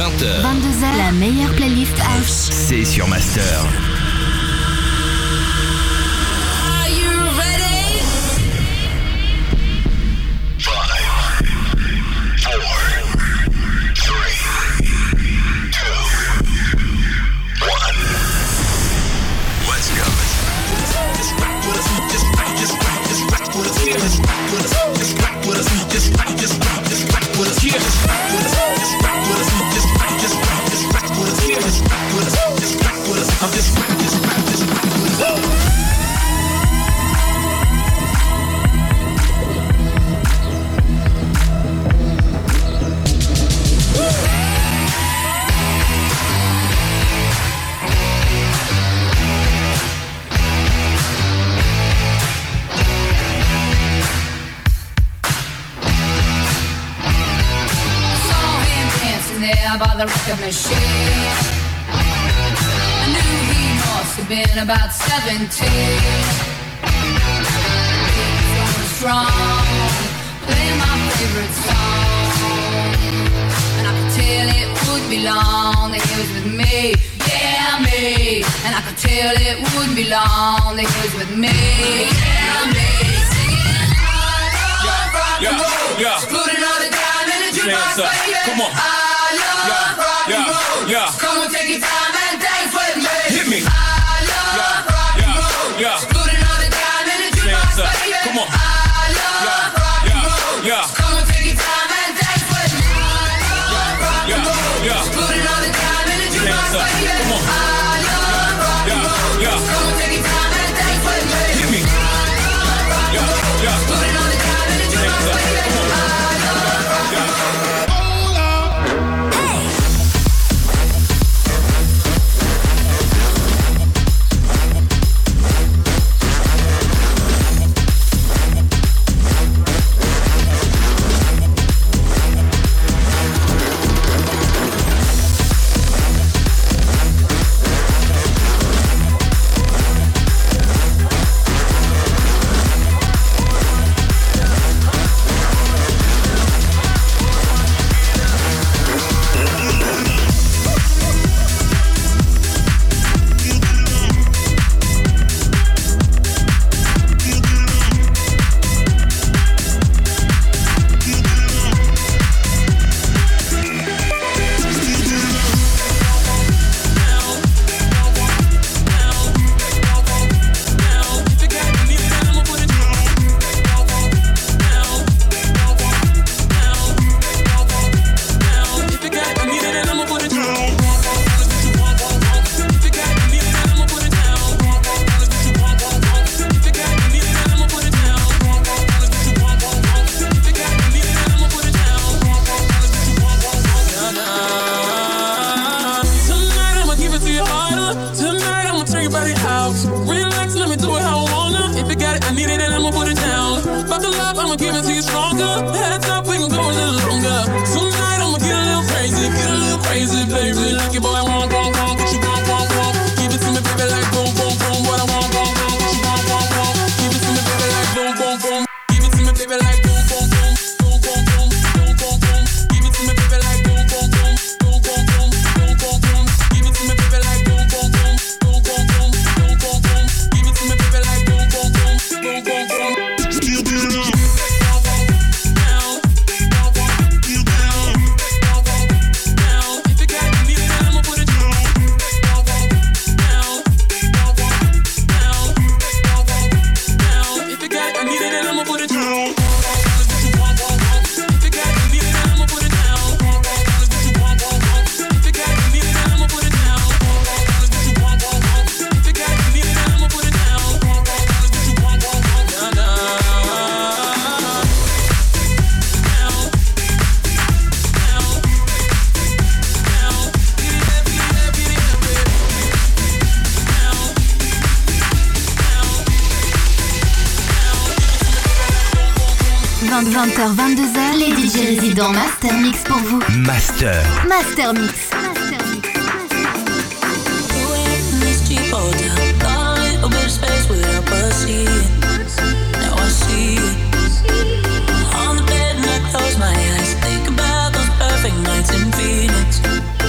20h. 22h, la meilleure playlist house. C'est sur Master. Are you ready? 5, 4, 3, 2, 1. Let's go. Just rock with us, just rock with us, just rock with us, just rock with us, just rock with us, just rock with us, just rock with us, just rock with us, just rock with us, just rock with us, just rock with us, just rock with us, I'm just rock with us. By the record machine, I knew he must have been about 17. He was going strong, playing my favorite song, and I could tell it wouldn't be long that he was with me, yeah me. And I could tell it wouldn't be long that he was with me, yeah me. Singing I love rock and roll, put another dime in the jukebox, baby. Come on. Yeah. Come on, take your time and dance with me. Hit me. I love rock and roll. Put another dime in the jukebox, baby. Come on. I love rock and roll. Come on, take your time and dance with me. I love rock and roll. Put another dime in the jukebox, baby. Come on. I love rock and roll. Come on, take your time and dance with me. Hit me. I love rock and roll. Put another dime in the jukebox, baby. I love rock and roll. h 22h, les DJ résidents Master Mix pour vous. Master Mix. On the bed and I close my eyes, think about those perfect nights in Phoenix.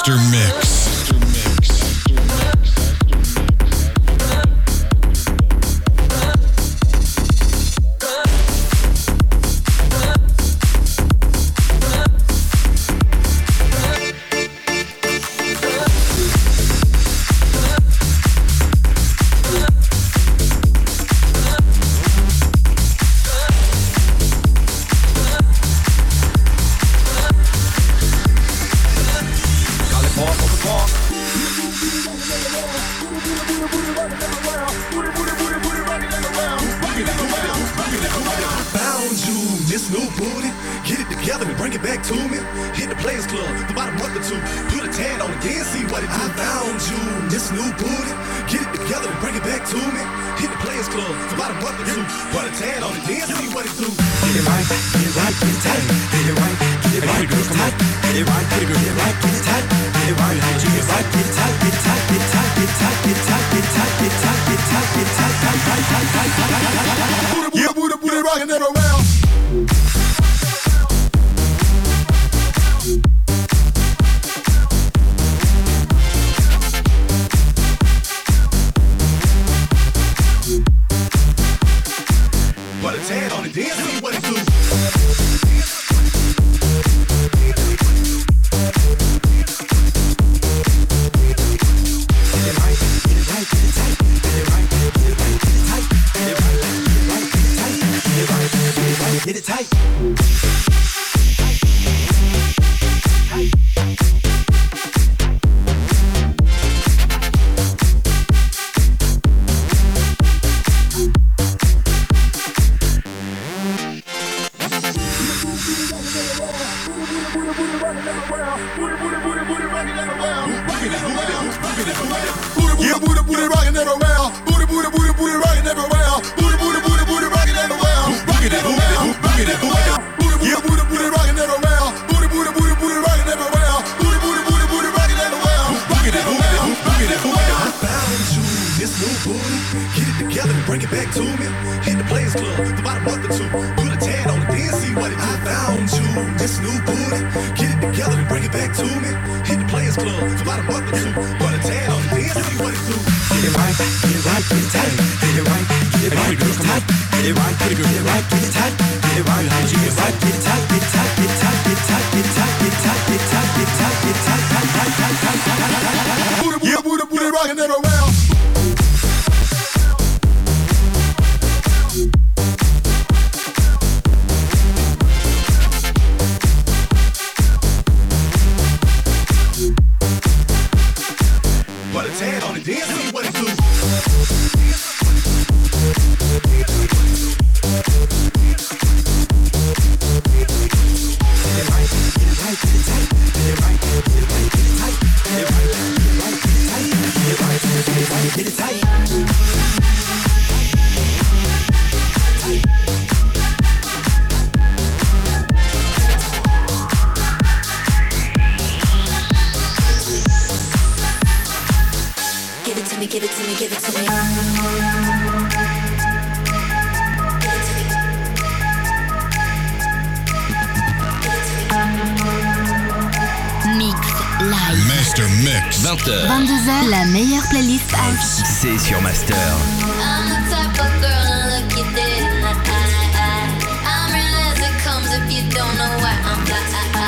Master Mix. Master Mix. 20h. 22h, la meilleure playlist house. C'est sur Master. I'm the type of girl to look you dead in the eye. I'm real as it comes if you don't know why I'm fly.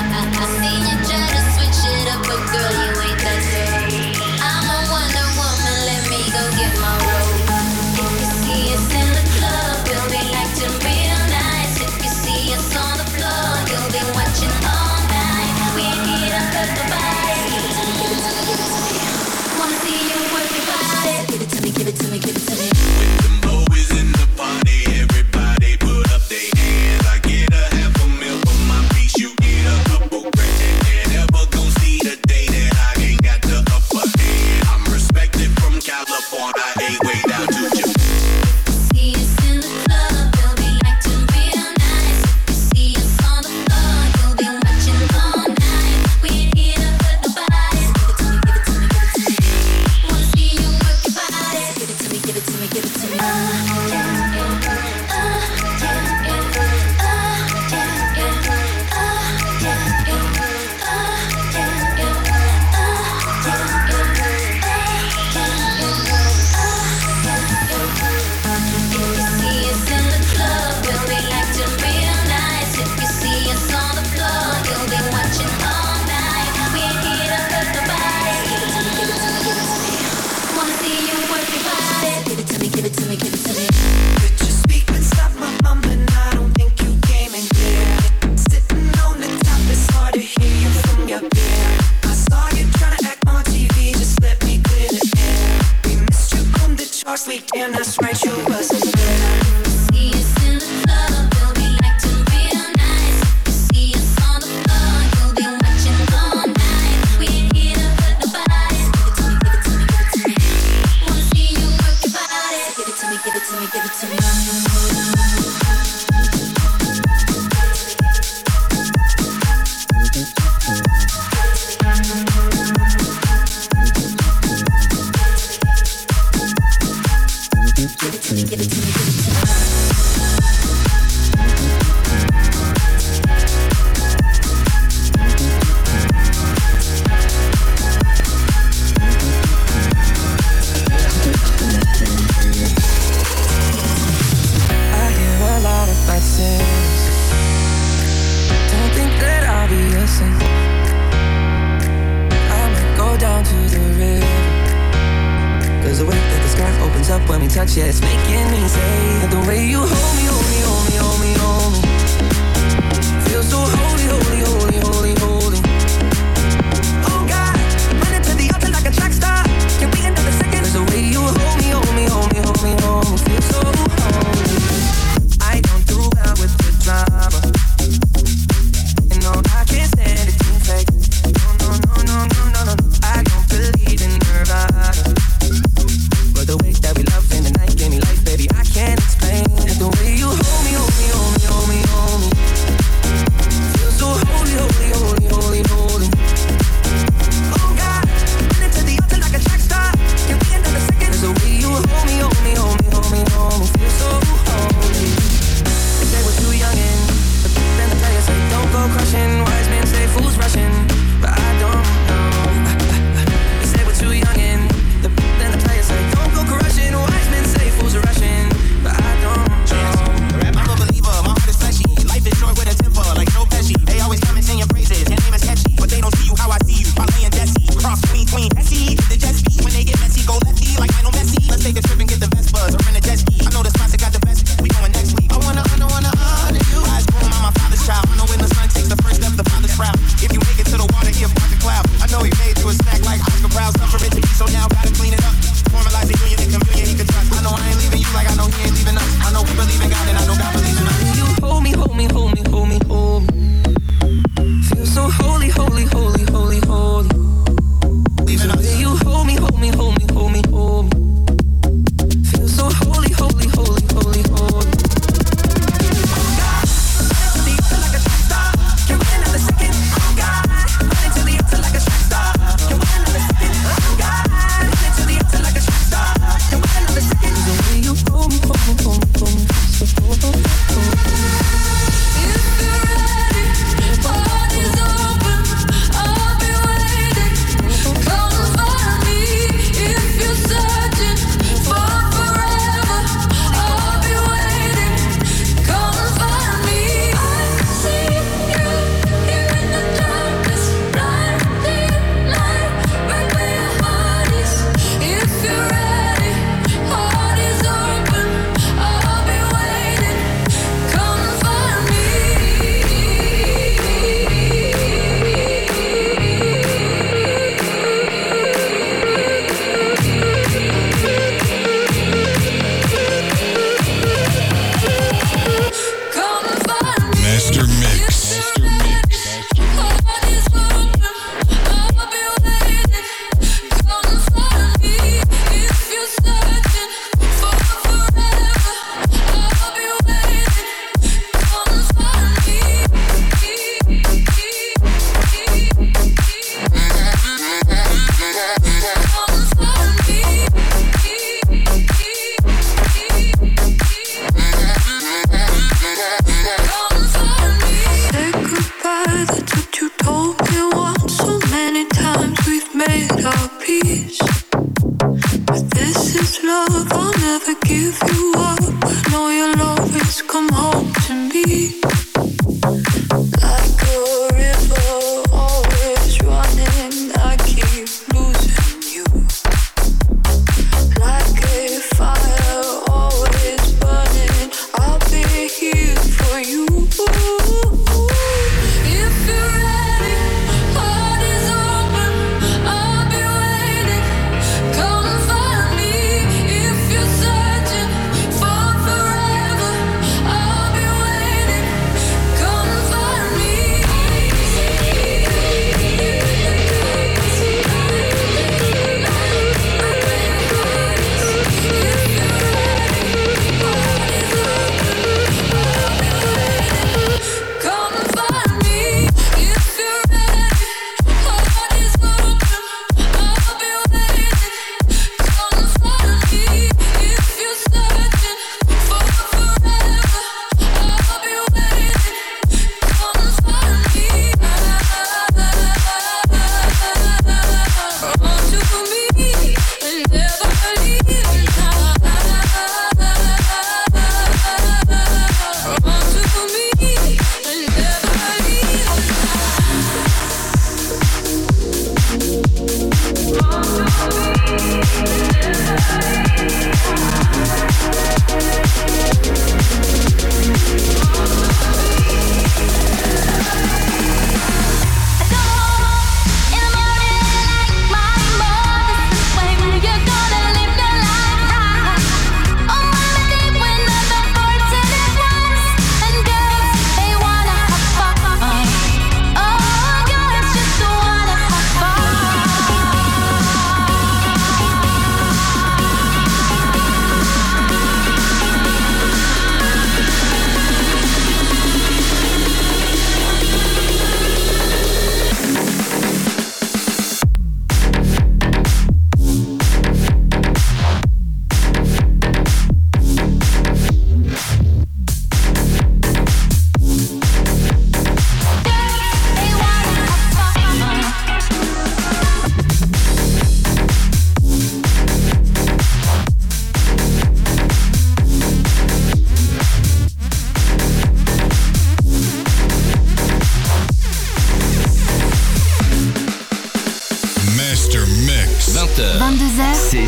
I seen you try to switch it up, but girl, you ain't that girl. I'm a Wonder Woman, let me go get my robe. If you see us in the club, we'll be acting real nice. If you see us on the floor, you'll be watching all night. We ain't here to hurt nobody. Wanna see you work your body. Give it to me, give it to me, give it to me.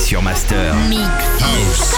sur Master. Mix. House.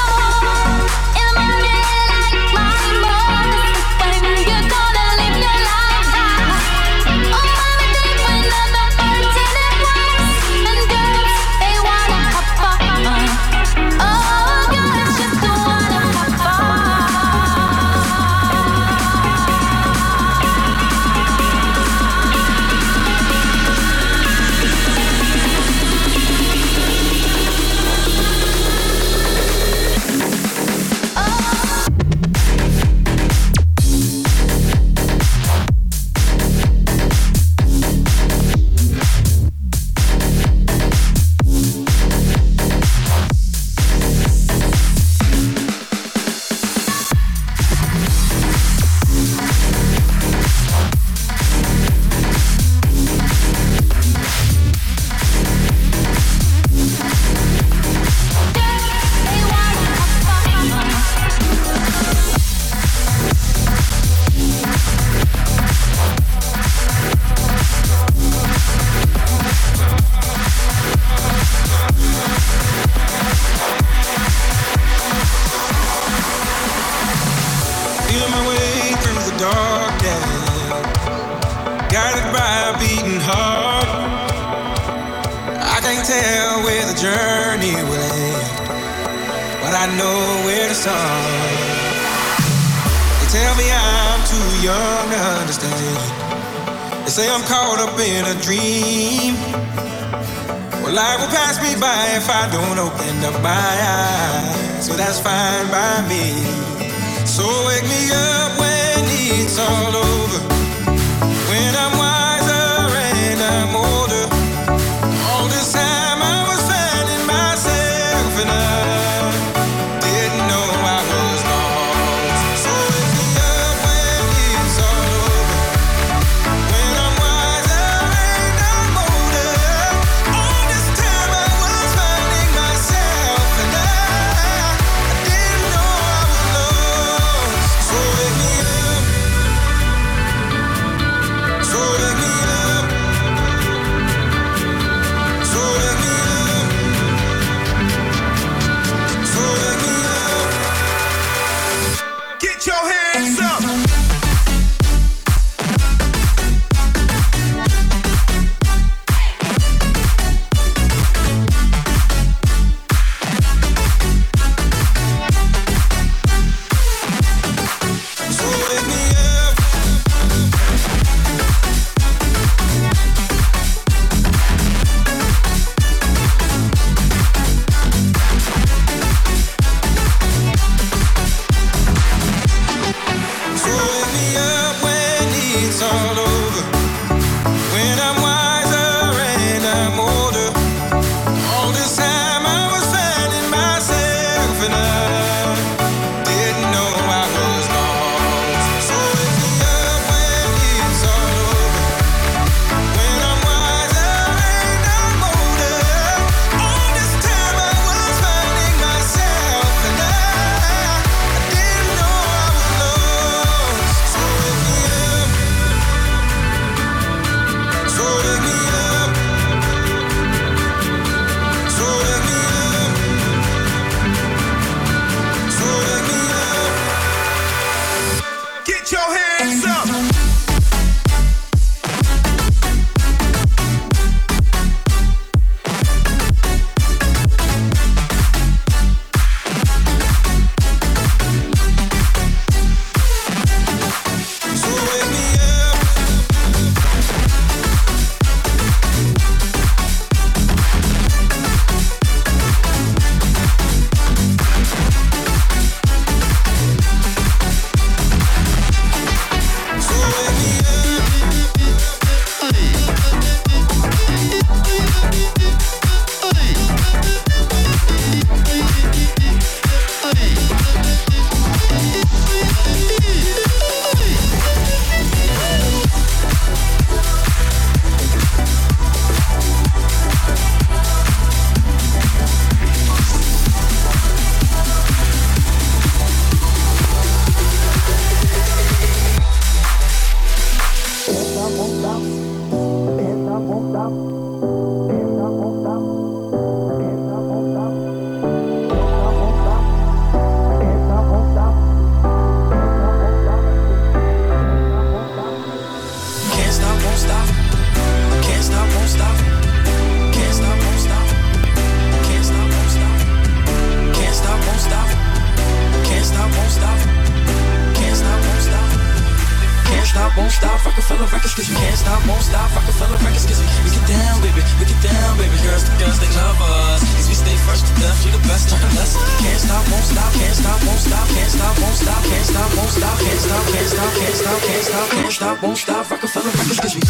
stop, won't stop. Rockefeller Records, cause you can't stop, won't stop. Rockefeller Records, cause we get down, baby. We get down, baby. Girls, the girls, they love us. Cause we stay fresh to death, you the best, nothing less. Can't stop, won't stop, can't stop, won't stop, can't stop, won't stop, can't stop, won't stop, can't stop, can't stop, can't stop, can't stop, can't stop, won't stop. Rockefeller Records, cause we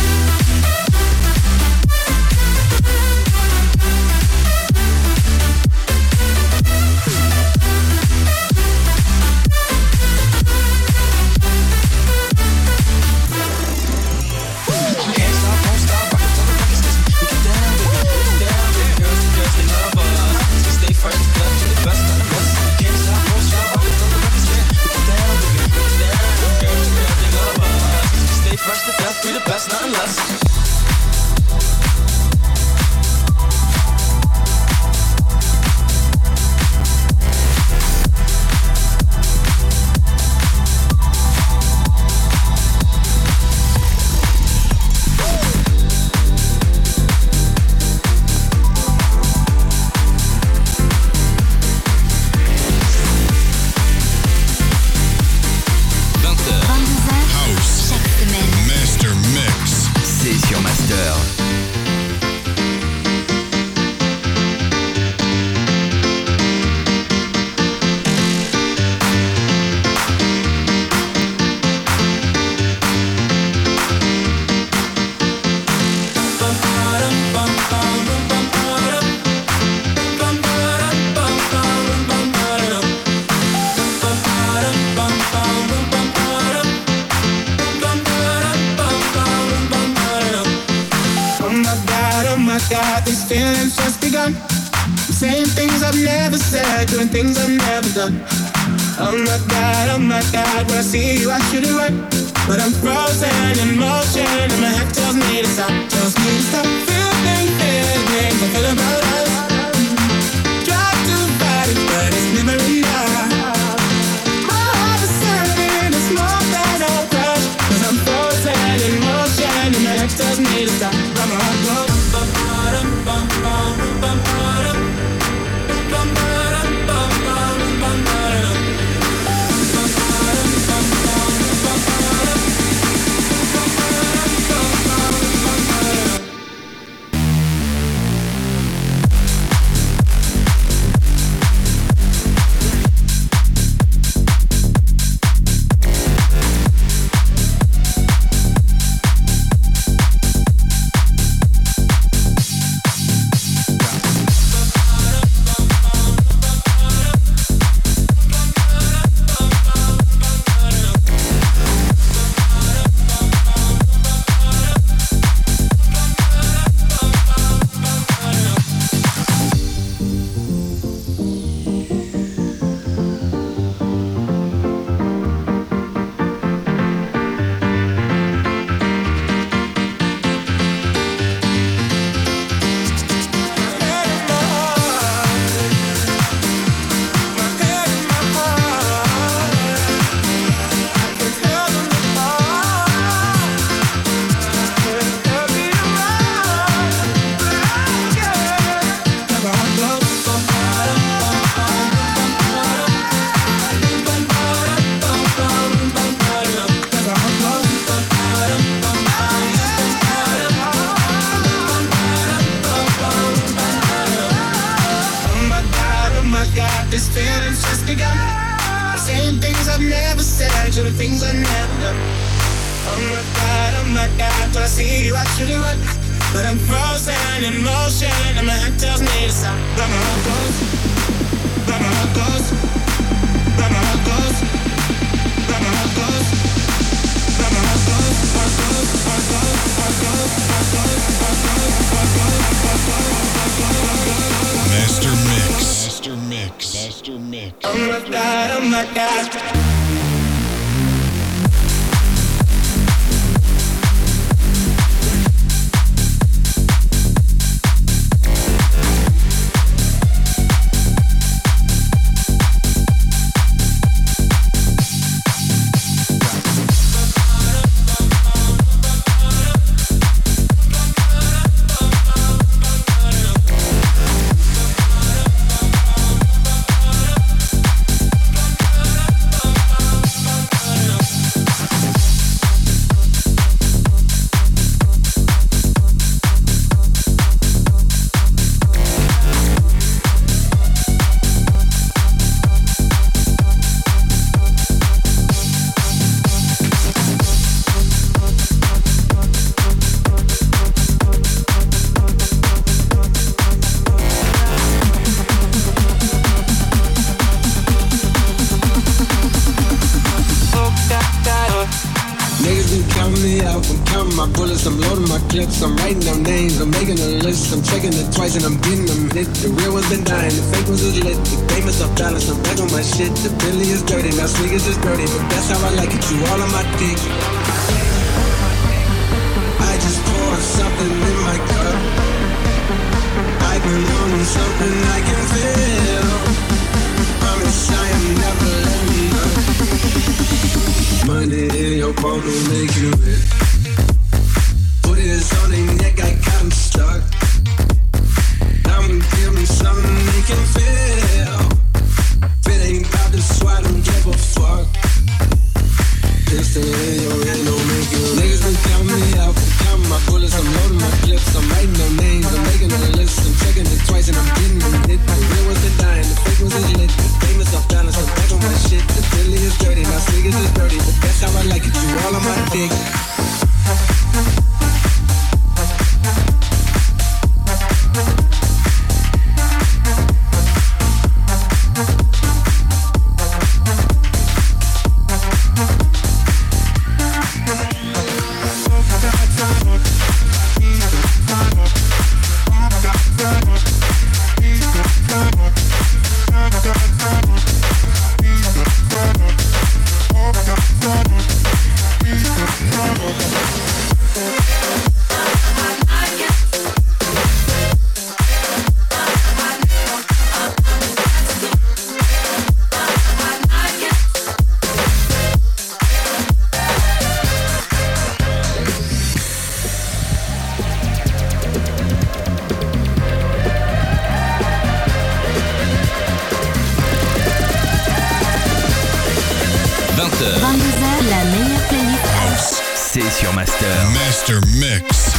we the best, nothing less. Sur Master. God, these feelings just begun. I'm saying things I've never said, doing things I've never done. Oh my God, when I see you I should it right. But I'm frozen in motion and my head tells me to stop. Tells me to stop feeling things I feel about us. Try to fight it, but it's never enough. My heart is hurting, it's more than a crush. Cause I'm frozen in motion and my head tells me to stop. But my heart goes Oh my God. Niggas been counting me out, I'm counting my bullets, I'm loading my clips, I'm writing down names, I'm making a list, I'm checking it twice and I'm getting them hit. The real ones been dying, the fake ones is lit, the famous off balance, I'm back on my shit. The Billy is dirty, now sneakers is dirty, but that's how I like it, you all on my dick. I just poured something in my cup, I've been on something I can feel. Promise I am never letting up. Money in your palm will make you rich. Put it on their neck, I got them stuck. I'ma give them something they can feel. If it ain't about this, I don't give a fuck. Pistol in your head, don't make you. Niggas been counting me out, counting my bullets, I'm loading my clips, I'm writing their names, I'm making a list, I'm checking it twice and I'm getting them hit. The real ones been dying, the fake ones is lit, the famous off balance, I'm back on my shit. The Billy is dirty, now sneakers is dirty, but that's how I like it, you all on my dick. Master Mix.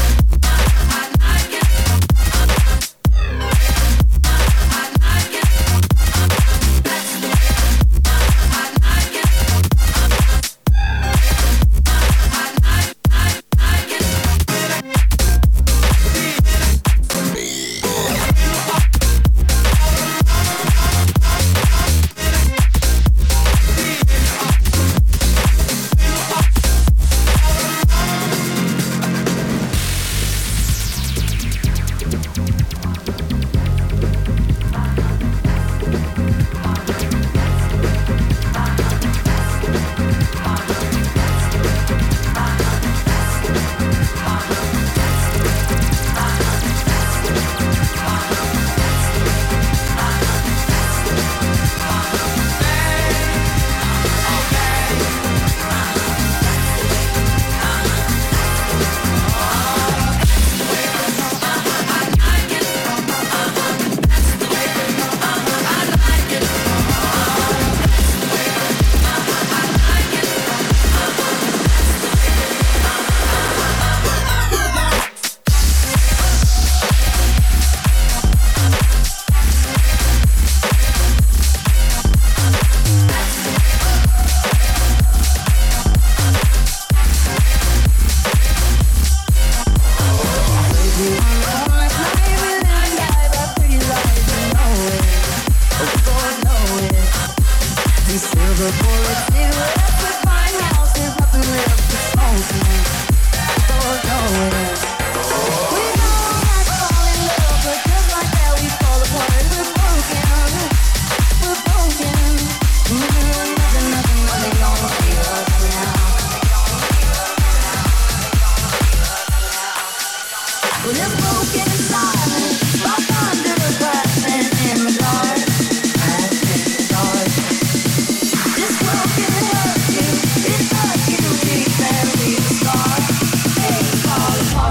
Fall apart.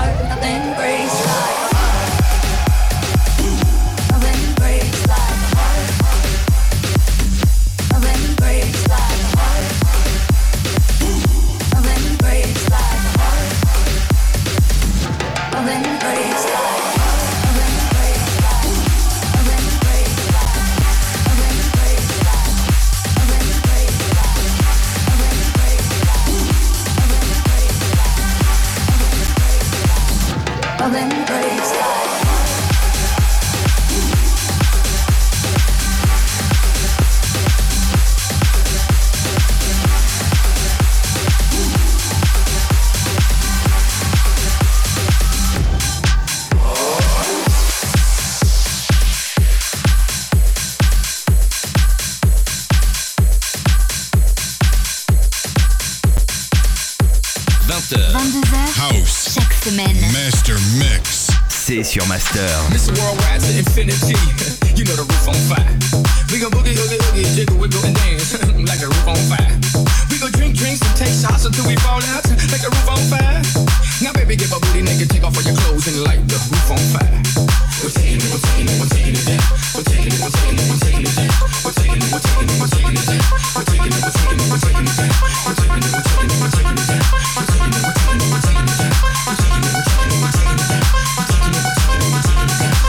Master. 22h. House. Chaque semaine. Master Mix. C'est sur Master. Mr. Worldwide to infinity. You know the roof on fire. We gon' boogie, oogie, oogie, jiggle, wiggle, and dance like the roof on fire. We gon' drink drinks and take shots until we fall out like the roof on fire. Now, baby, get my booty naked, take off all your clothes and light the roof on fire. We're taking it, we're taking it, we're taking it down. We're taking it, we're taking it, we're taking it down. We're taking it, we're taking it, we're taking it down. We're taking it, we're taking it, we're taking it down. We're taking it, we're taking it, we're taking it down. We're taking it, we're taking it, we're taking it down. We're taking it, we're taking it, we're taking it down. We're taking it, we're taking it, we're taking it down.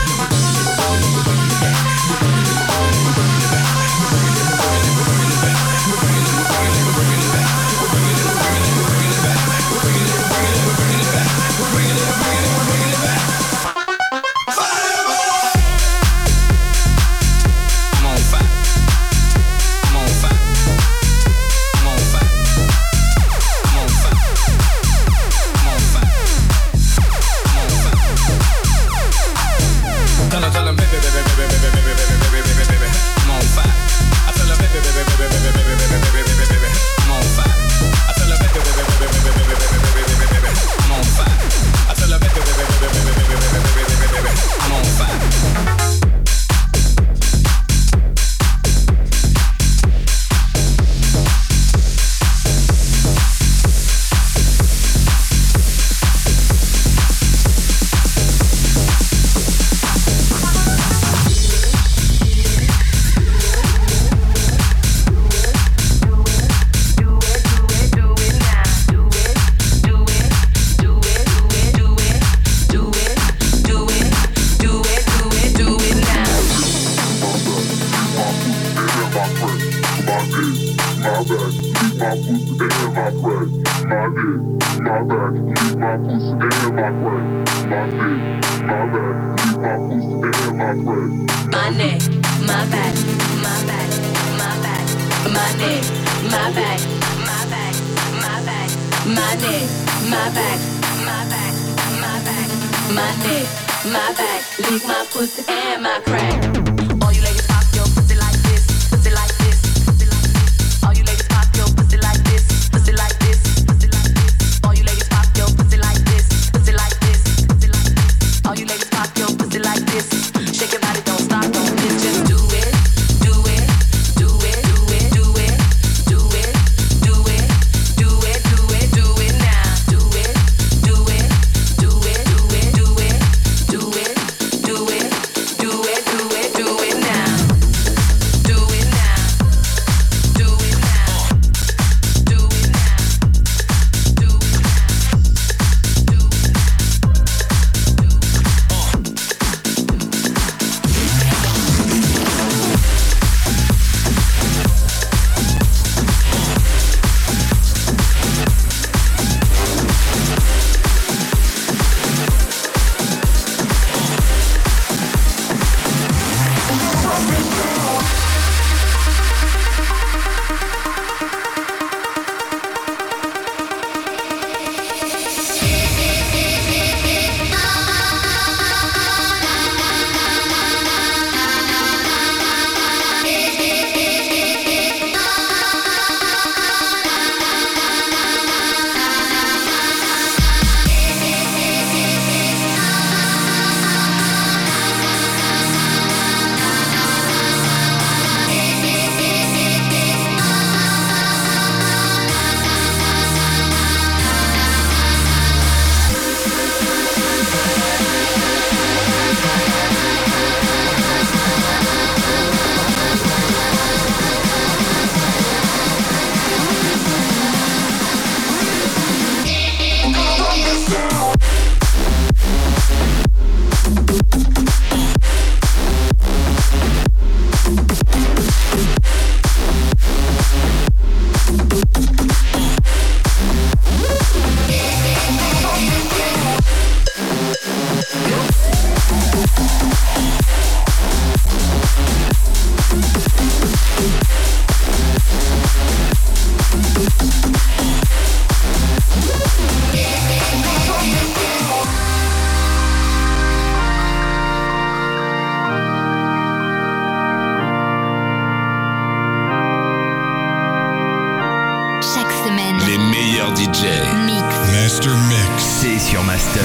Les meilleurs meilleur DJ. Mix. Master Mix. C'est sur Master.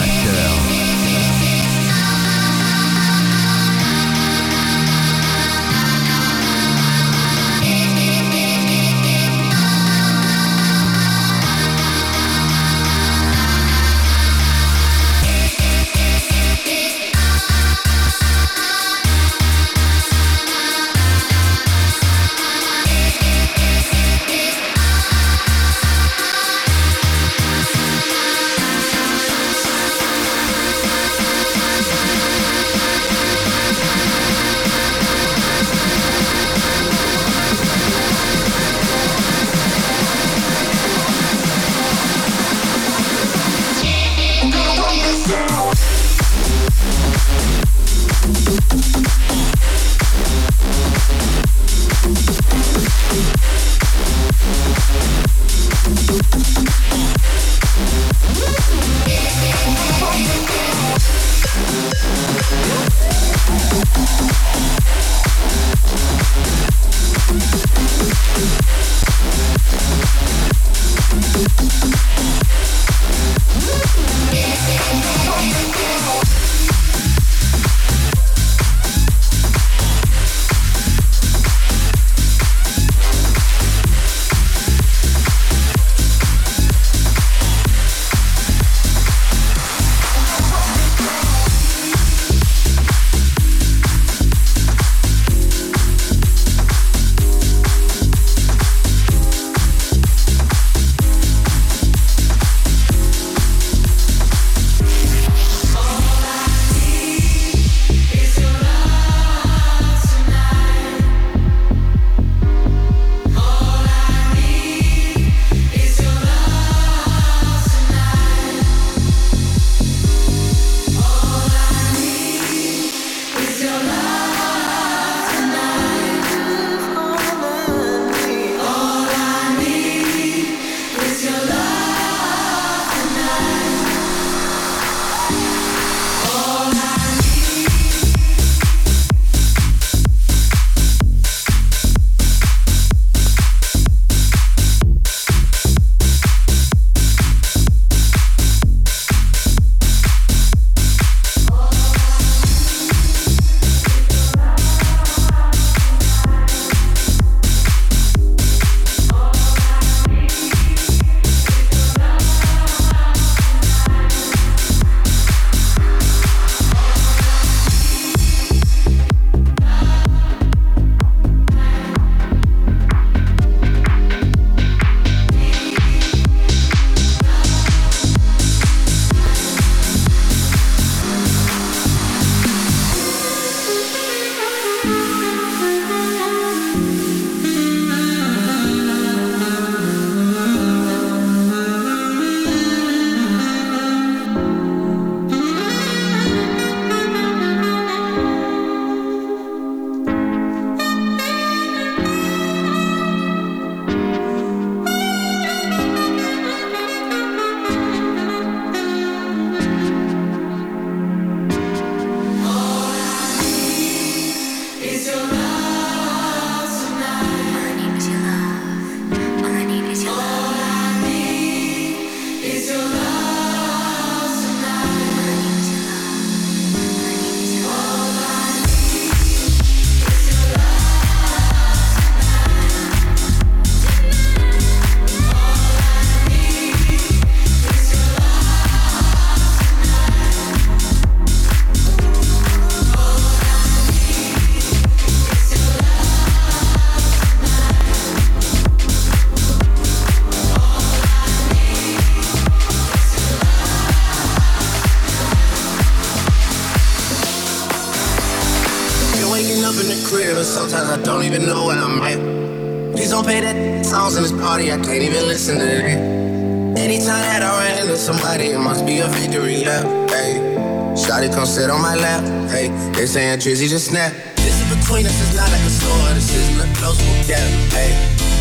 Sometimes I don't even know where I'm at. Please don't pay that songs in this party, I can't even listen to that. Anytime that I ran into somebody, it must be a victory lap. Hey, shawty come sit on my lap. Hey, they saying Drizzy just snap. This is between us, it's not like a store, this isn't a close book gap. Hey,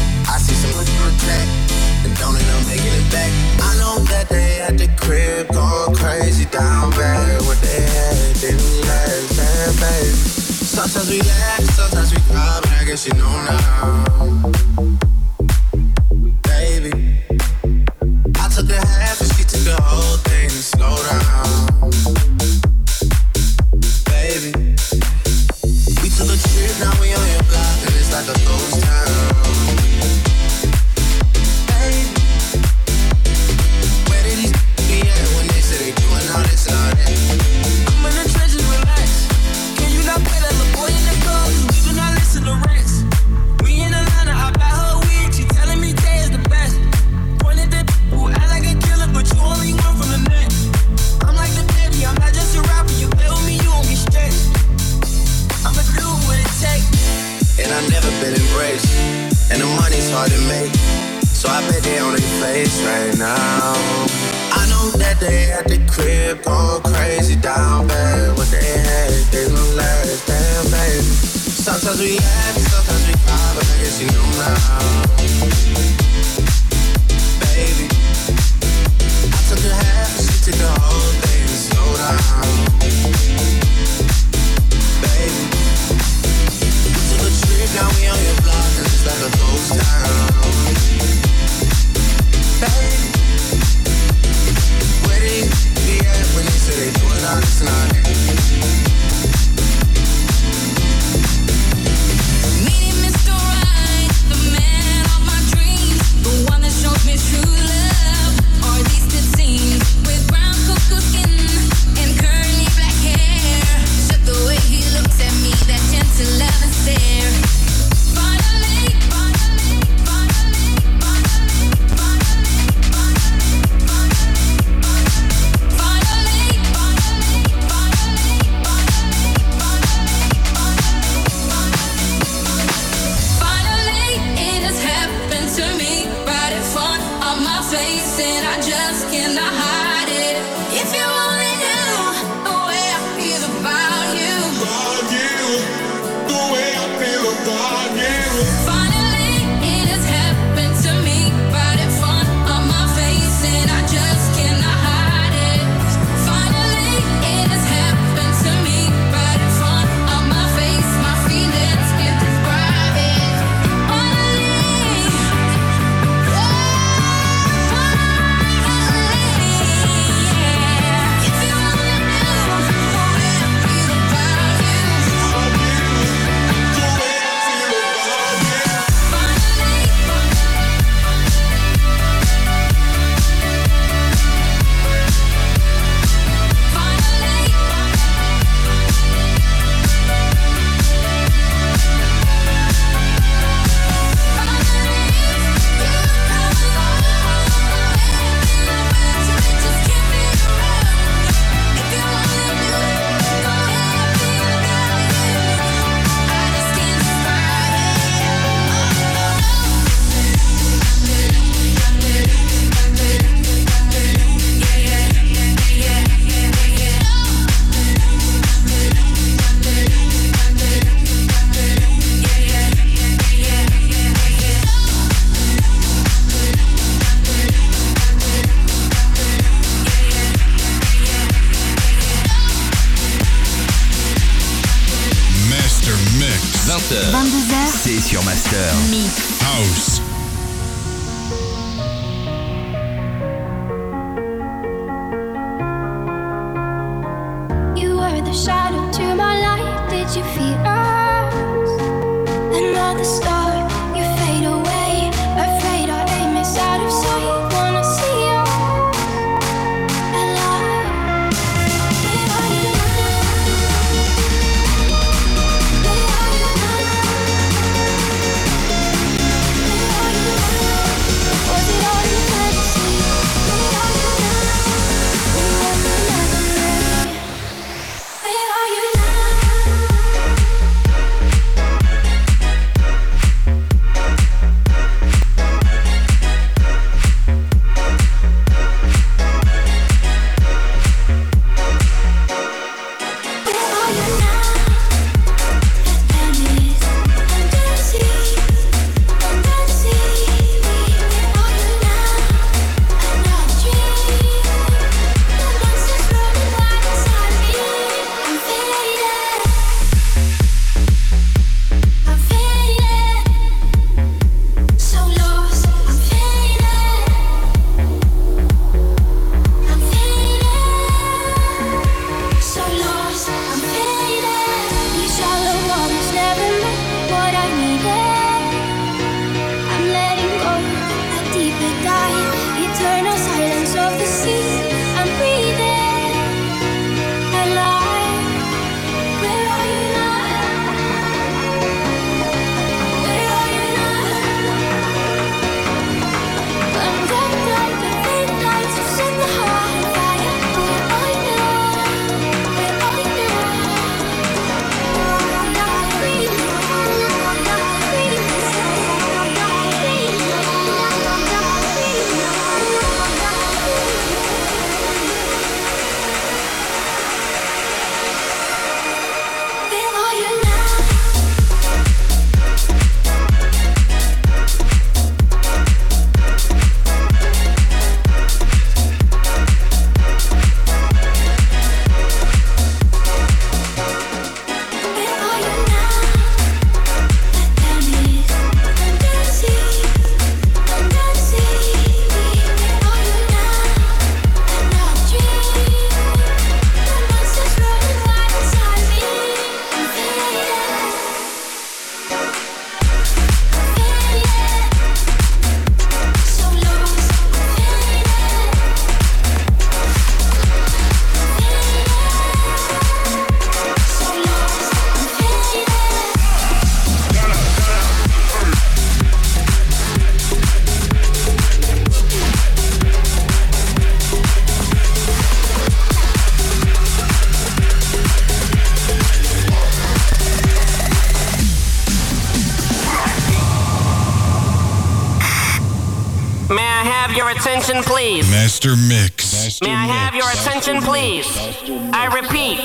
I see someone protect and don't end up making it back. I know that they at the crib going crazy down bad. What they had didn't last that bad. Sometimes we laugh, sometimes we cry, but I guess you know now. Baby, I bet they on their face right now. I know that they at the crib going crazy down bad. What they had, they don't last, damn baby. Sometimes we laugh, sometimes we cry, but I guess you know now. Baby, I took a half, she took the whole thing, slow down. Baby, we took a trip, now we on your block, and it's like a ghost town. Baby, where they be at when they say they do it all this night? Meeting Mr. Right, the man of my dreams, the one that shows me true love, or at least it seems. With brown cocoa skin and curly black hair, just the way he looks at me, that gentle loving stare. Finally, finally, finally, finally, finally, it has happened to me, right in front of my face, and I just cannot hide it. If you only knew the way I feel about you. Finally, it has happened to me, right in front of my face, and I just cannot hide it. Finally, it has happened to me, right in front of my face. My feelings can't describe it. Finally, if you only knew the way I feel about you. Master Mix. 20h, 22h, c'est sur Master. Mix. House. You were the shadow to my light. Did you feel us? Another star, you fade away. Afraid our aim is out of sight. Wanna see you alive. Where are you now? I have your attention, please? Master Mix. May I have your attention, please? I repeat.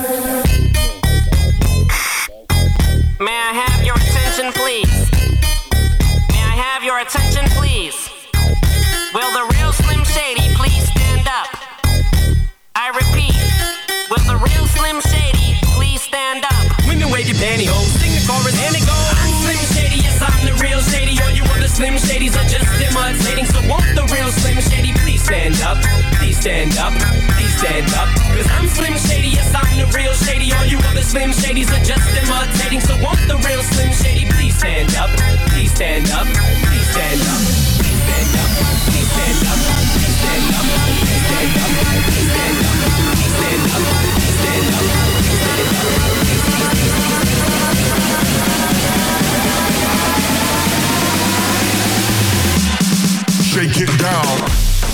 May I have your attention, please? May I have your attention, please? Will the real Slim Shady please stand up? I repeat. Will the real Slim Shady please stand up? Women wave your pantyhose, sing the chorus and it goes. I'm Slim Shady, yes I'm the real Shady. All you other Slim Shadys are just imitating. So won't the real Slim Shady please stand up? Please stand up, please stand up. Cause I'm Slim Shady, yes I'm the real Shady. All you other Slim Shadys are just imitating. So won't the real Slim Shady please stand up? Please stand up, please stand up. Please stand up, please stand up. Please stand up, please stand up. Please stand up, please stand up. Please stand up, please stand up. Shake it down.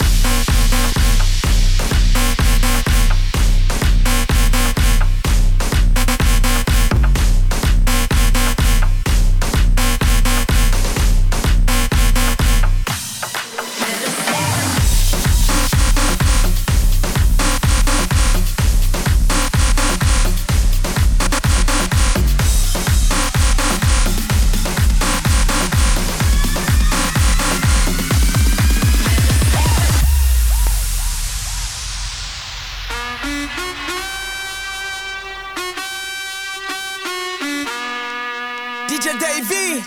DJ Davey.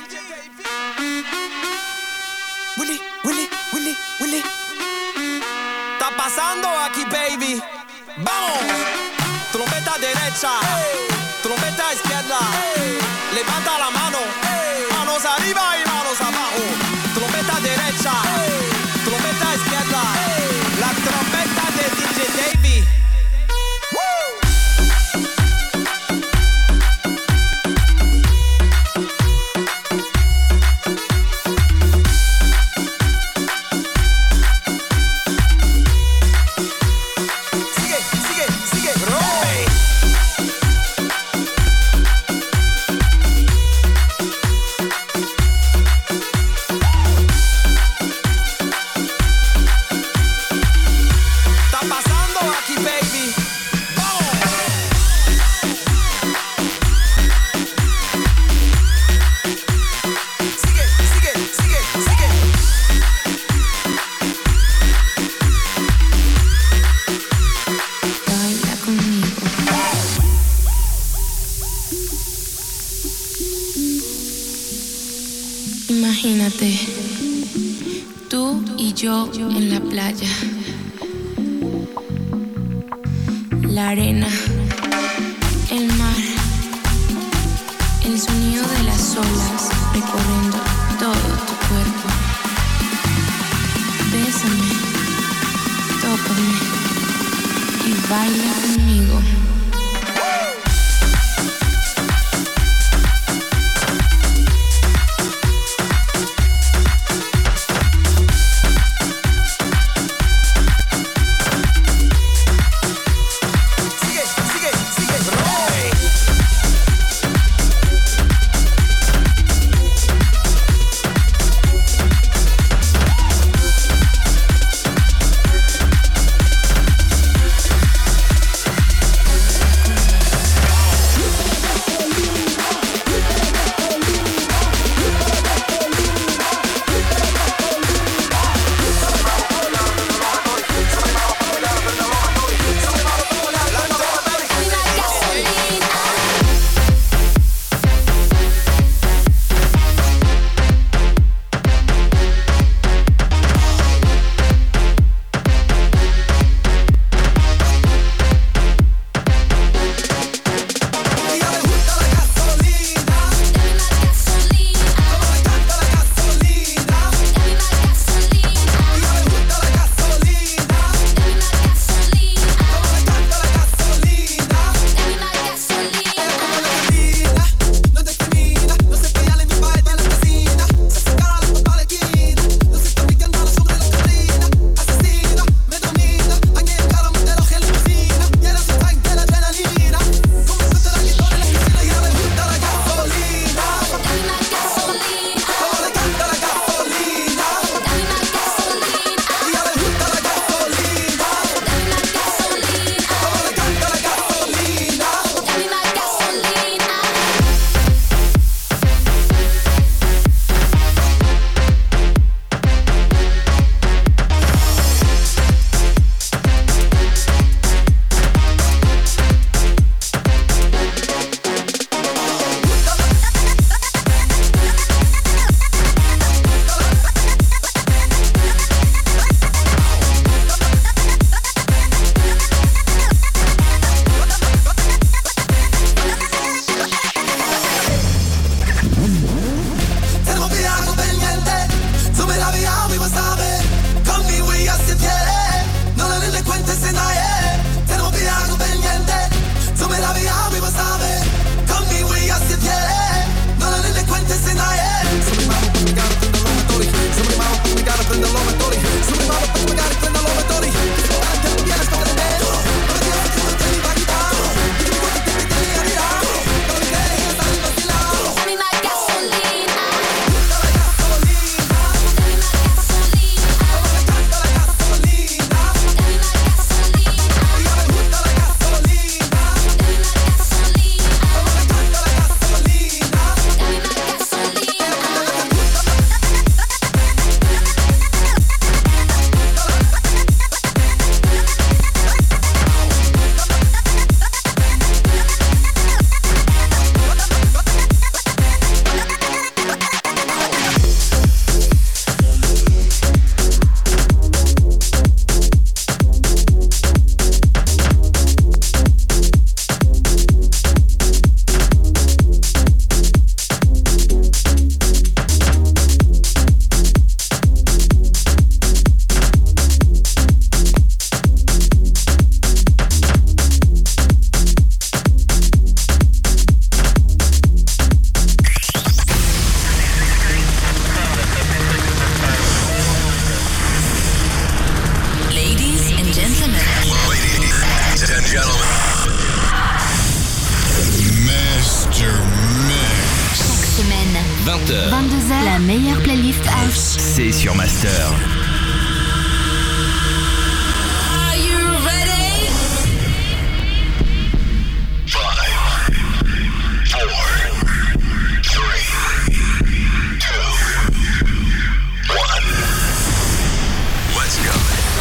Willy. Está pasando aquí, baby. Vamos. Trompeta derecha, trompeta izquierda. Levanta la mano, manos arriba y manos abajo. Trompeta derecha, trompeta izquierda. La trompeta de DJ Davey. Imagínate, tú y yo en la playa, la arena, el mar, el sonido de las olas recorriendo todo tu cuerpo. Bésame, tócame y baila conmigo. 20h. 22h, la meilleure playlist house. C'est sur Master. Are you ready? 5, 4, 3, 2, 1. Let's go.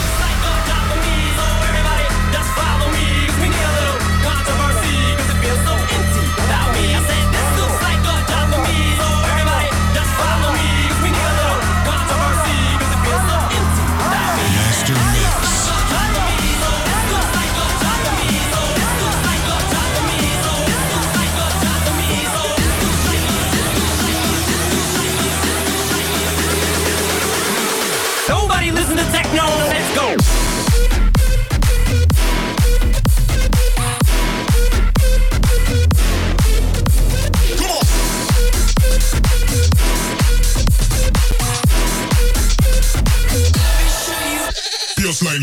Nobody listen to techno. Let's go. Feels like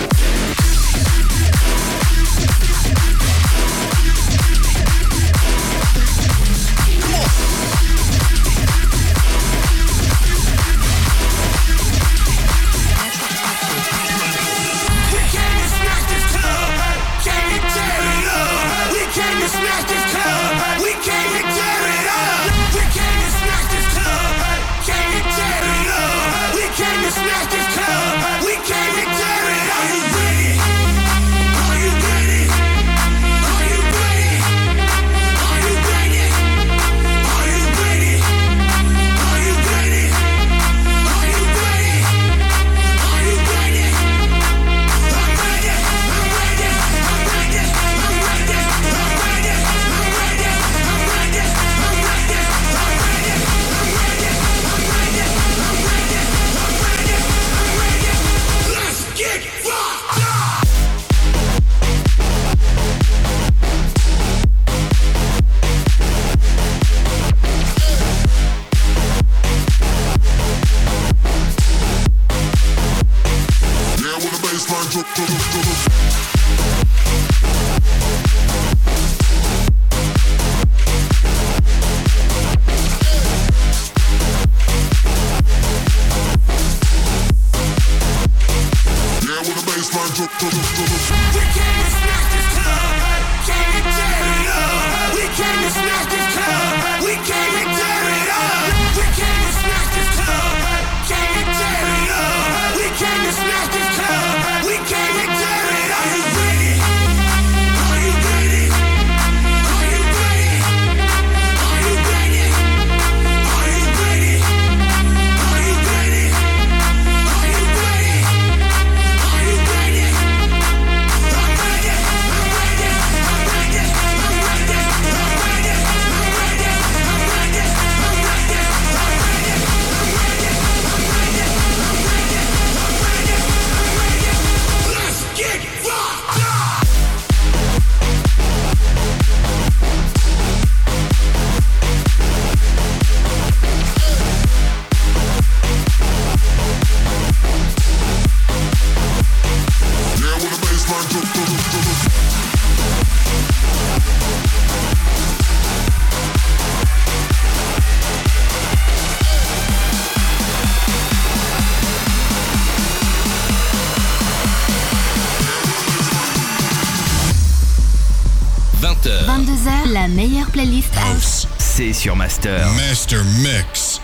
La meilleure playlist house. C'est sur Master. Master Mix.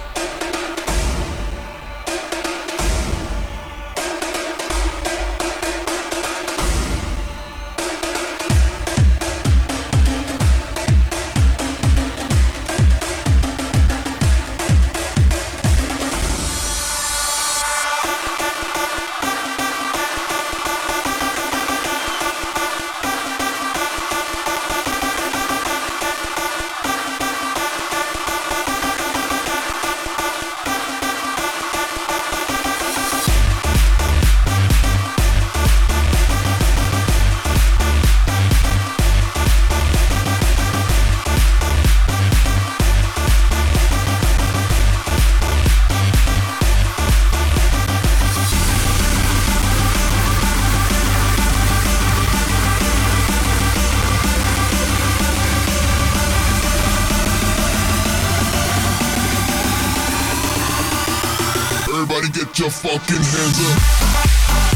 your fucking hands up.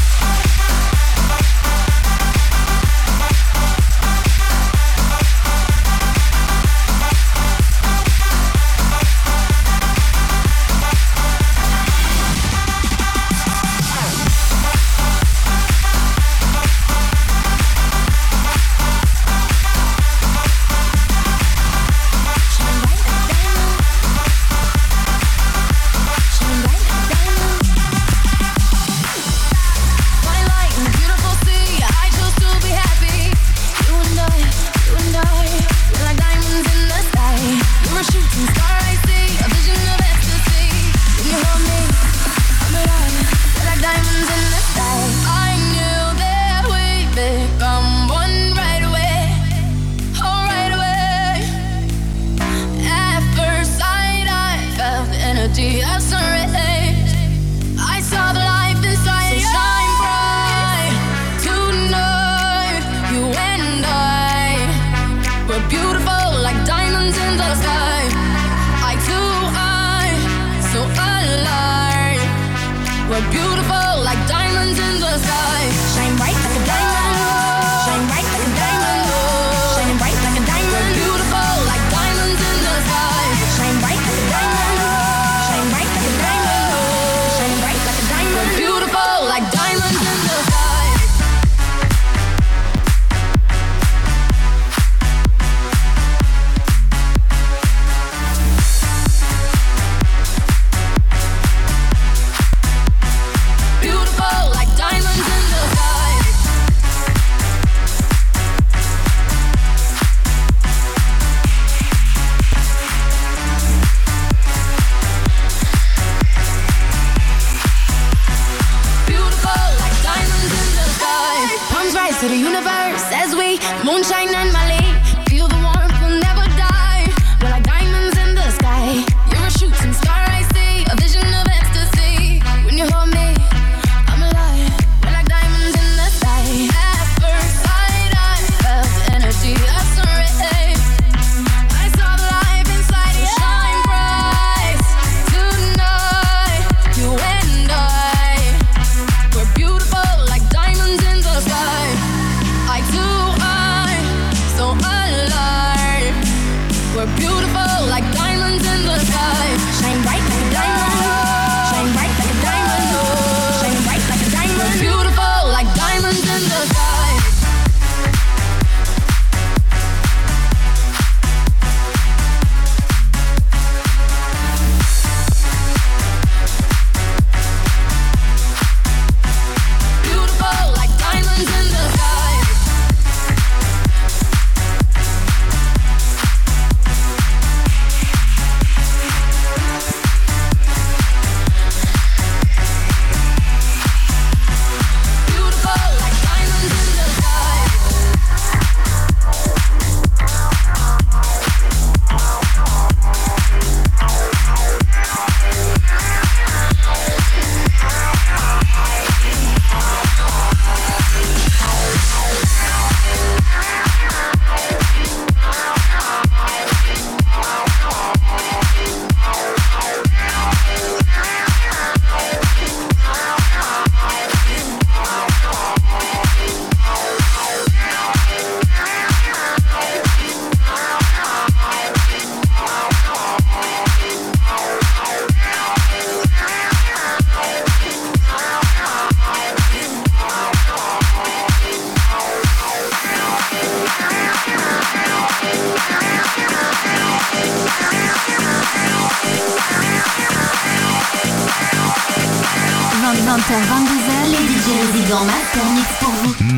Les DJ résidents Master Mix pour vous.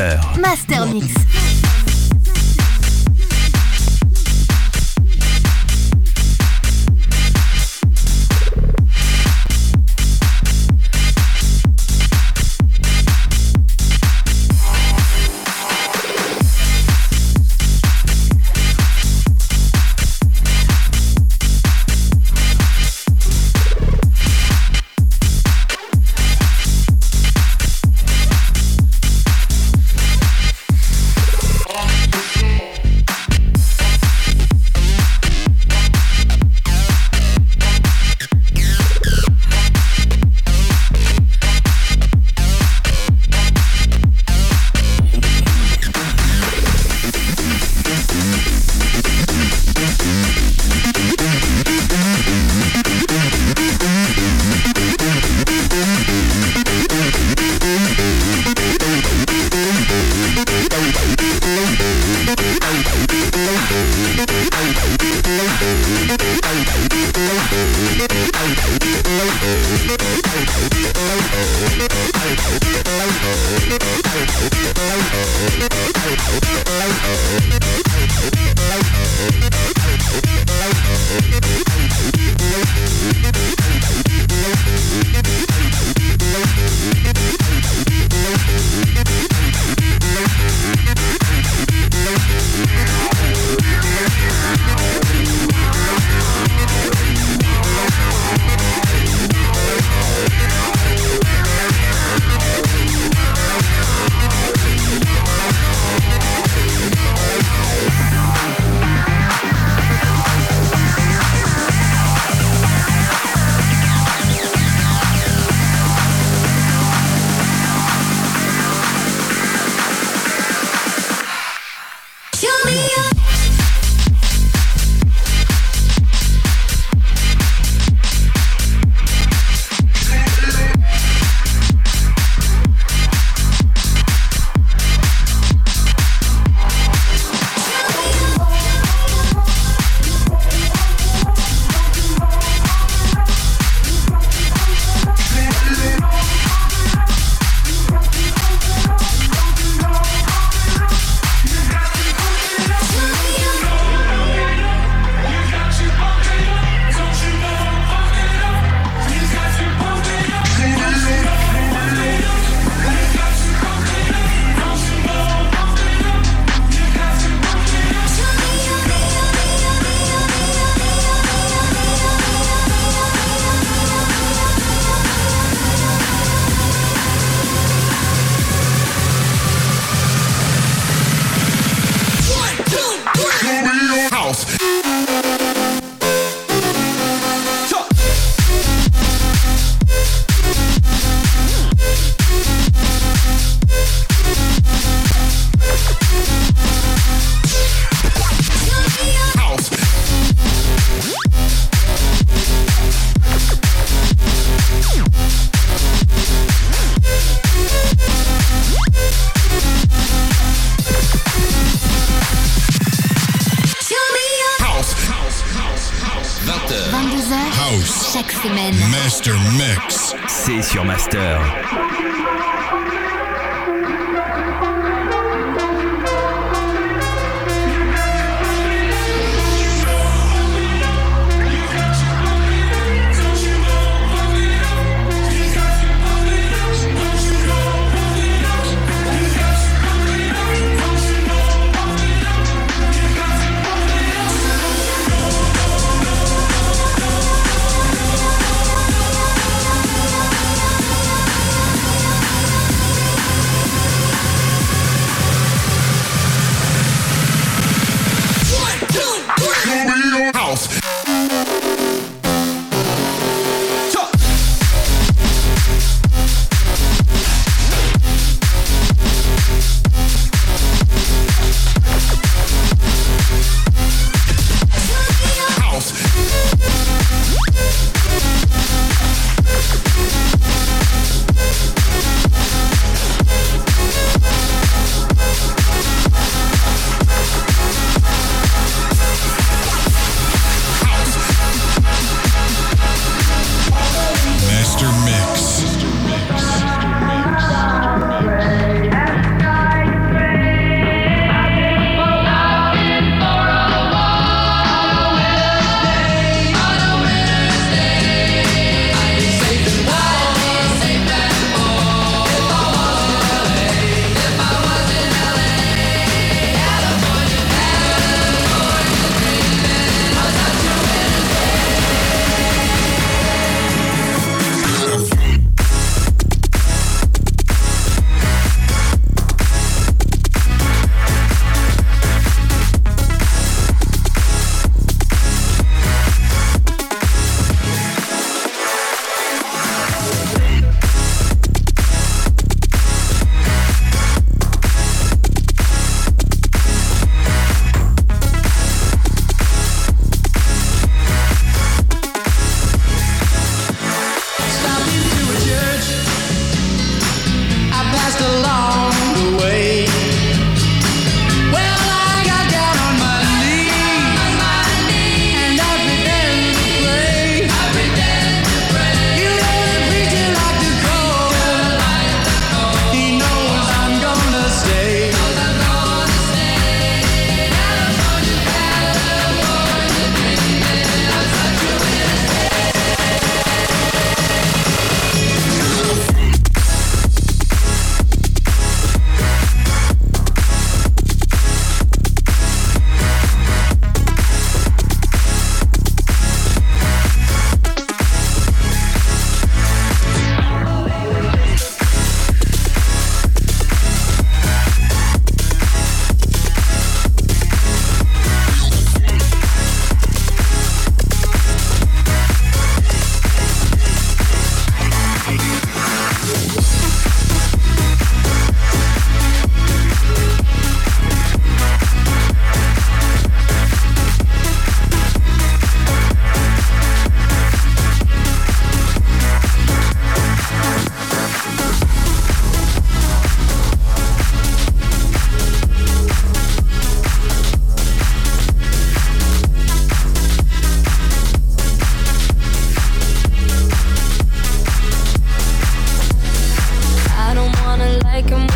Master Mix. Chaque semaine. Master Mix. C'est sur Master.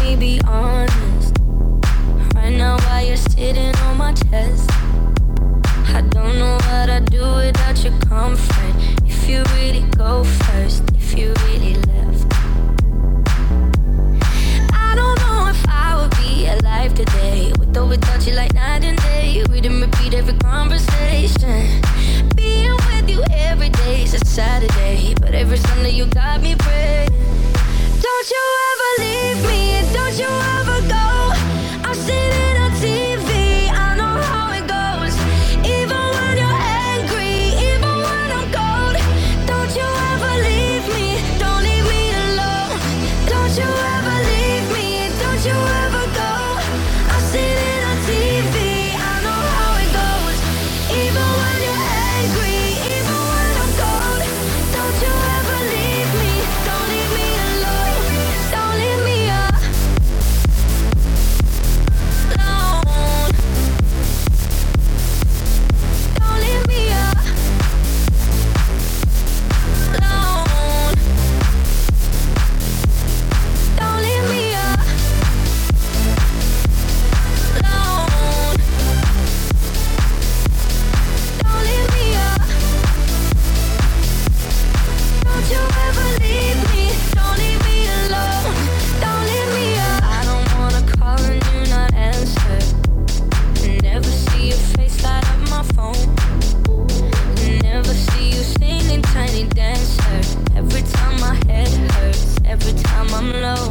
me be honest. Right now while you're sitting on my chest, I don't know what I'd do without your comfort. If you really go first, if you really left, I don't know if I would be alive today. With or without you like night and day. We didn't repeat every conversation. Being with you every day is a Saturday, but every Sunday you got me praying. Don't you ever leave me, don't you ever go. I've seen it on TV, I know how it goes. Even when you're angry, even when I'm cold. Don't you ever leave me, don't leave me alone. Don't you ever leave me, don't you ever go. I've seen it on TV, I know how it goes. Even when you're angry, even when I'm cold. Don't you ever leave me, don't leave me alone. Don't leave me alone. Don't leave me alone. Don't leave me alone. Don't leave me alone. Don't you ever leave me, don't leave me alone. Don't leave me alone. I don't wanna call and you not answer. Never see your face light up my phone. Never see you singing Tiny Dancer. Every time my head hurts, every time I'm low.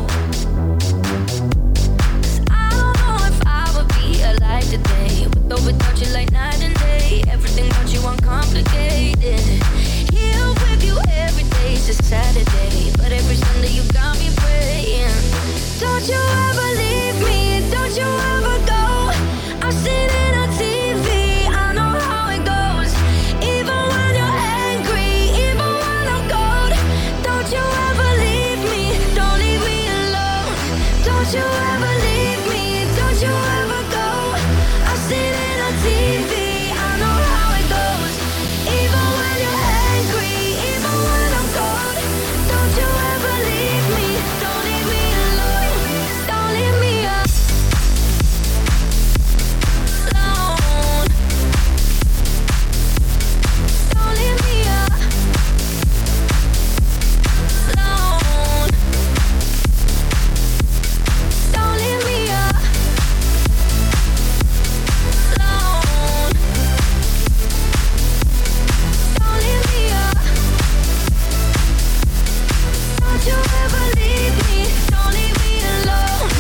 'Cause I don't know if I would be alive today. With or without you like night and day. Everything about you uncomplicated. Here with you every day is a Saturday, but every Sunday you got me praying. Don't you ever leave me, don't you ever go. I've seen it on TV, I know how it goes. Even when you're angry, even when I'm cold. Don't you ever leave me, don't leave me alone. Don't you ever leave me, don't you ever go. I've seen it on TV, I know how it goes. Even when you're angry, even when I'm cold. Don't you ever leave me, don't leave me alone. Don't leave me alone. Don't leave me alone. Don't leave me alone. Don't leave me alone. Don't you ever leave me, don't leave me alone.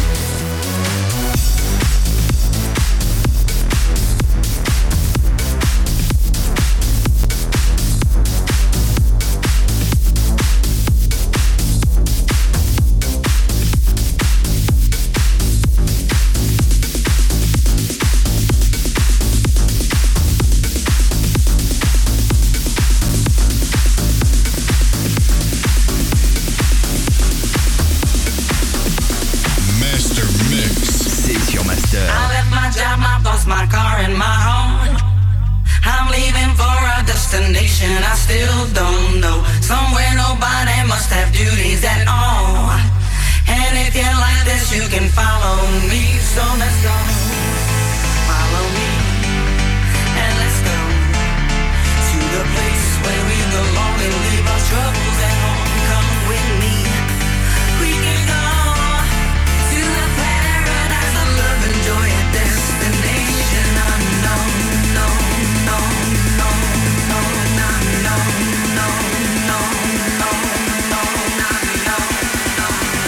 Master Mix. C'est sur Master. I left my job, my boss, my car, and my home. I'm leaving for a destination I still don't know. Somewhere nobody must have duties at all. And if you like this, you can follow me. So let's go. Follow me. And let's go to the place where we belong and leave our troubles at home. Come with me. We can go to the paradise of love and joy, a destination unknown. No, no, no, no, no, no, no, no, no, no, no, no.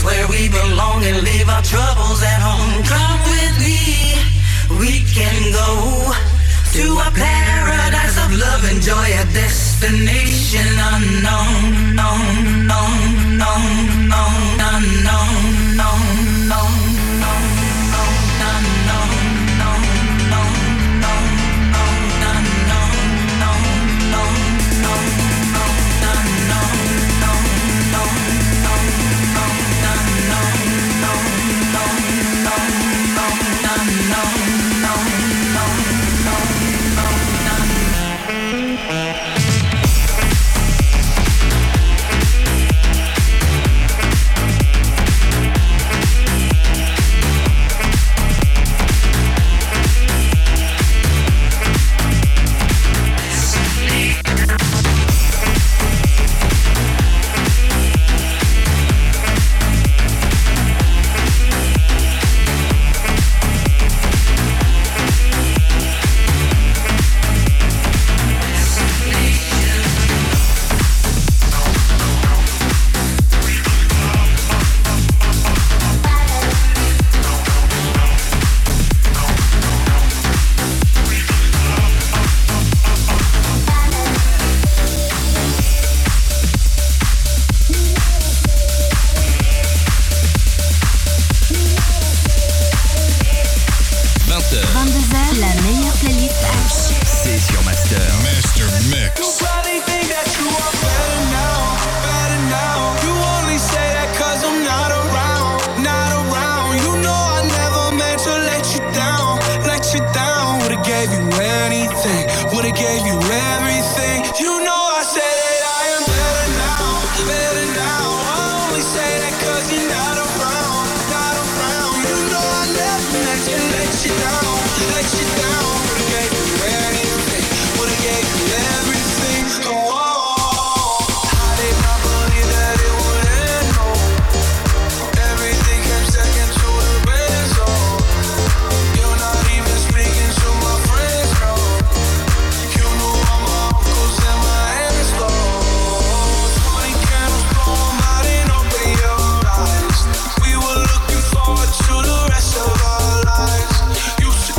where we belong and leave our troubles at home. Come with me, we can go to a paradise of love and joy, a destination unknown, known, known, known, known, unknown, known, known. To the rest of our lives, used to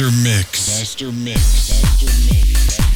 Master Mix. Master Mix. Master Mix.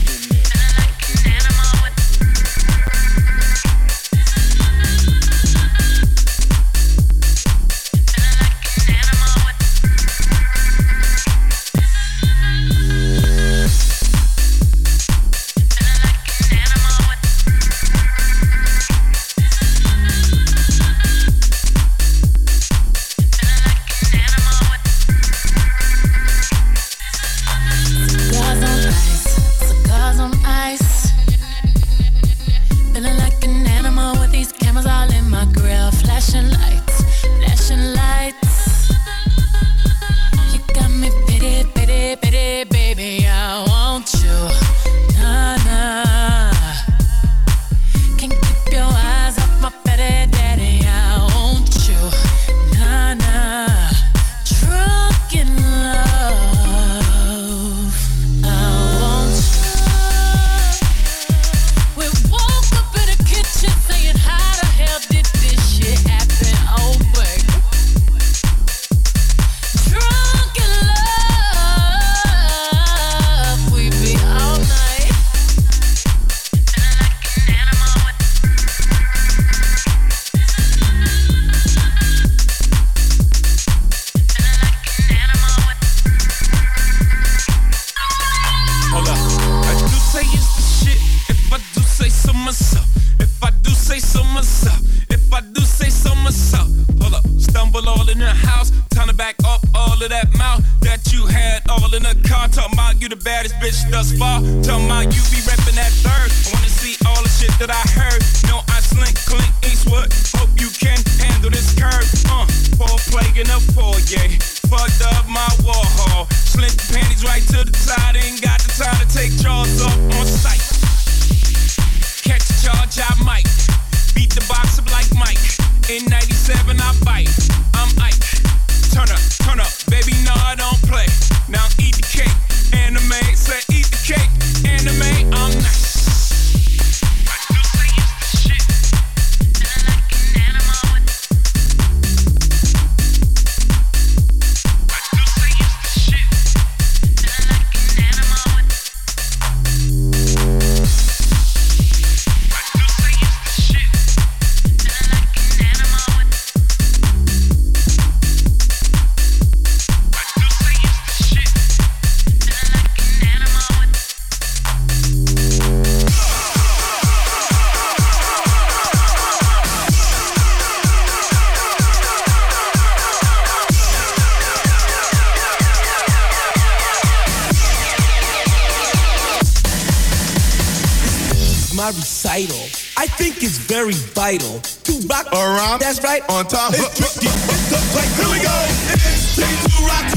My recital, I think it's very vital to rock around. That's right, on time. It's tricky. It's the play. Here we go. It's tricky to rock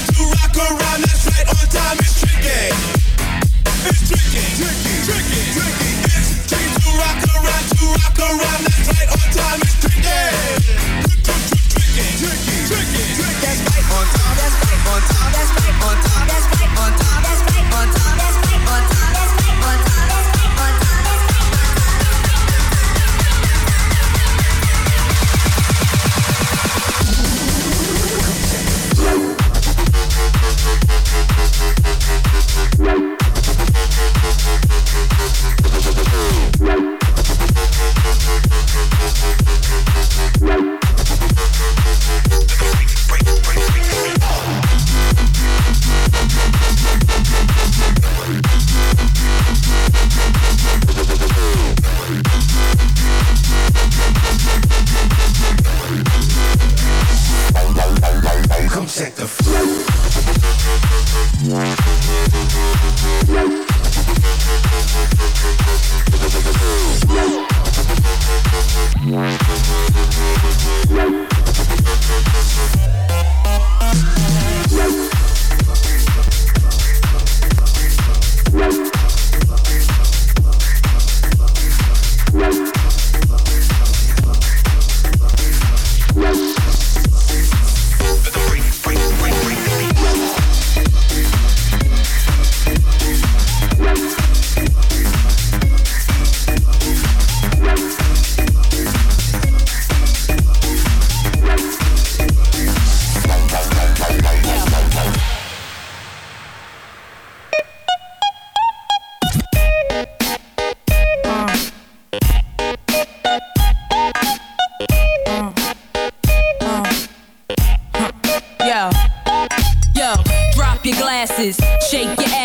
around. That's right, on time. It's tricky. It's tricky. It's tricky to rock around. That's right, on time. It's tricky. That's right, on time. That's right, on time. That's right, on time. That's right, on time. That's right, on time. That's right, on time. That's right, on time.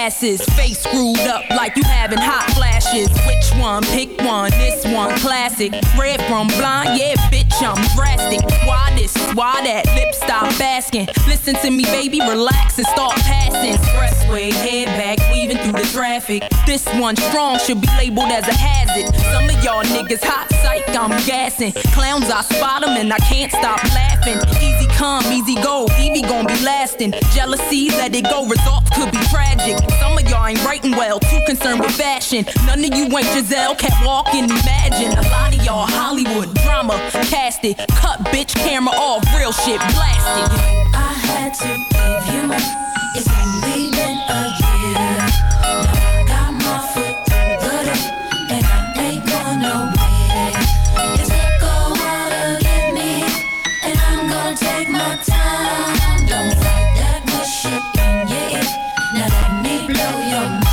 glasses, face screwed up like you having hot flashes. Which one? Pick one. This one classic. Red from blind, yeah, bitch, I'm drastic. Why this? Why that? Lip stop asking. Listen to me, baby, relax and start passing. Expressway, head back, weaving through the traffic. This one strong should be labeled as a hazard. Some of y'all niggas hot psych, I'm gassing. Clowns, I spot them and I can't stop laughing. Easy come, easy go, Evie gon' be lasting. Jealousy, let it go, results could be tragic. Some of y'all ain't writing well, too concerned with fashion. None of you ain't Giselle, can't walk and imagine. A lot of y'all Hollywood drama, cast it. Cut bitch, camera off, real shit blasted. I had to give you more. It's only been a year. Now I got my foot through the door, and I ain't going nowhere. You took a while to get me, and I'm gonna take my time. Don't fight that good shit in your ear. Now let me blow your mind.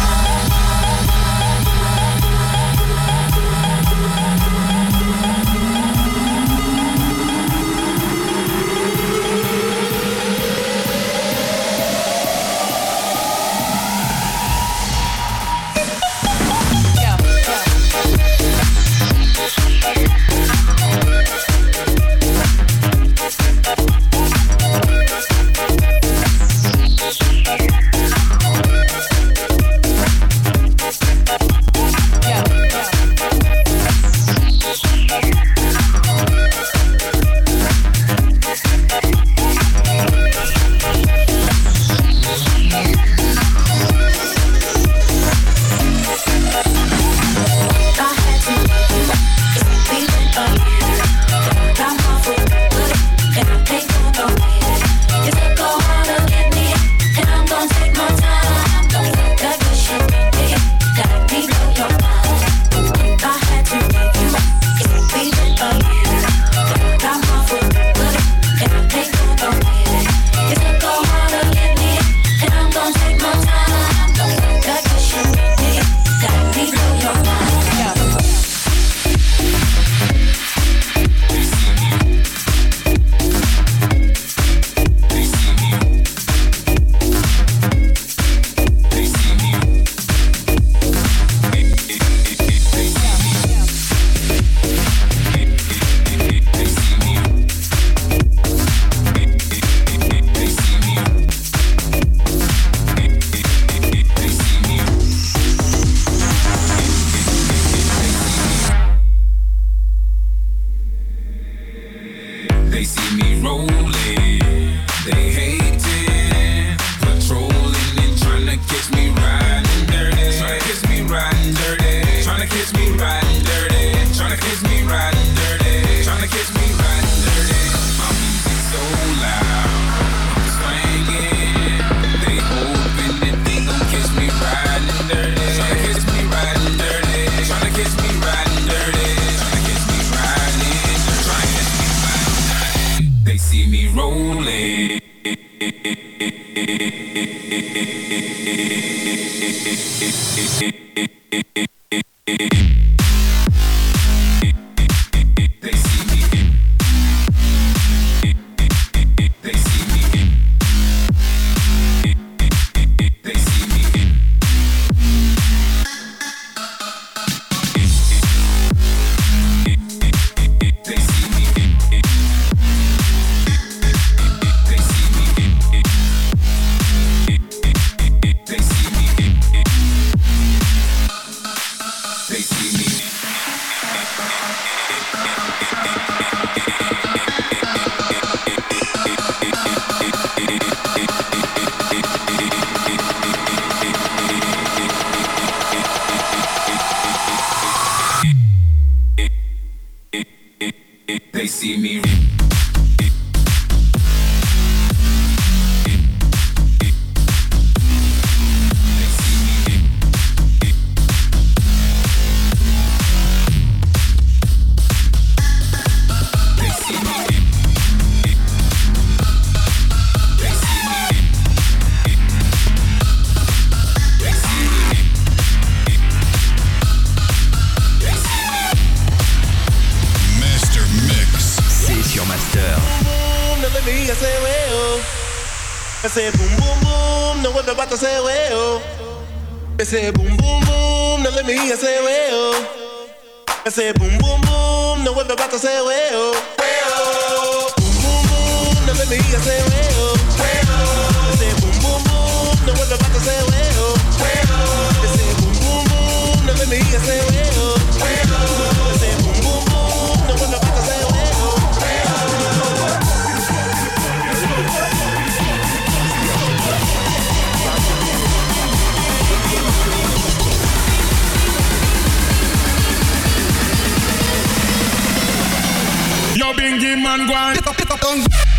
They see me. Ese boom boom boom, no vuelve para ese huevo. They say boom, boom, boom, now let me hear you say well. I say boom, boom, boom, now everybody say well. Well. Boom, boom, boom, now let me hear you say well. Well. I say boom, boom, boom, now everybody say well. Well. They say boom, boom, boom, now let me hear you say well. Well. I say boom, boom, boom, now everybody say well. Yo, Bingy man, go on.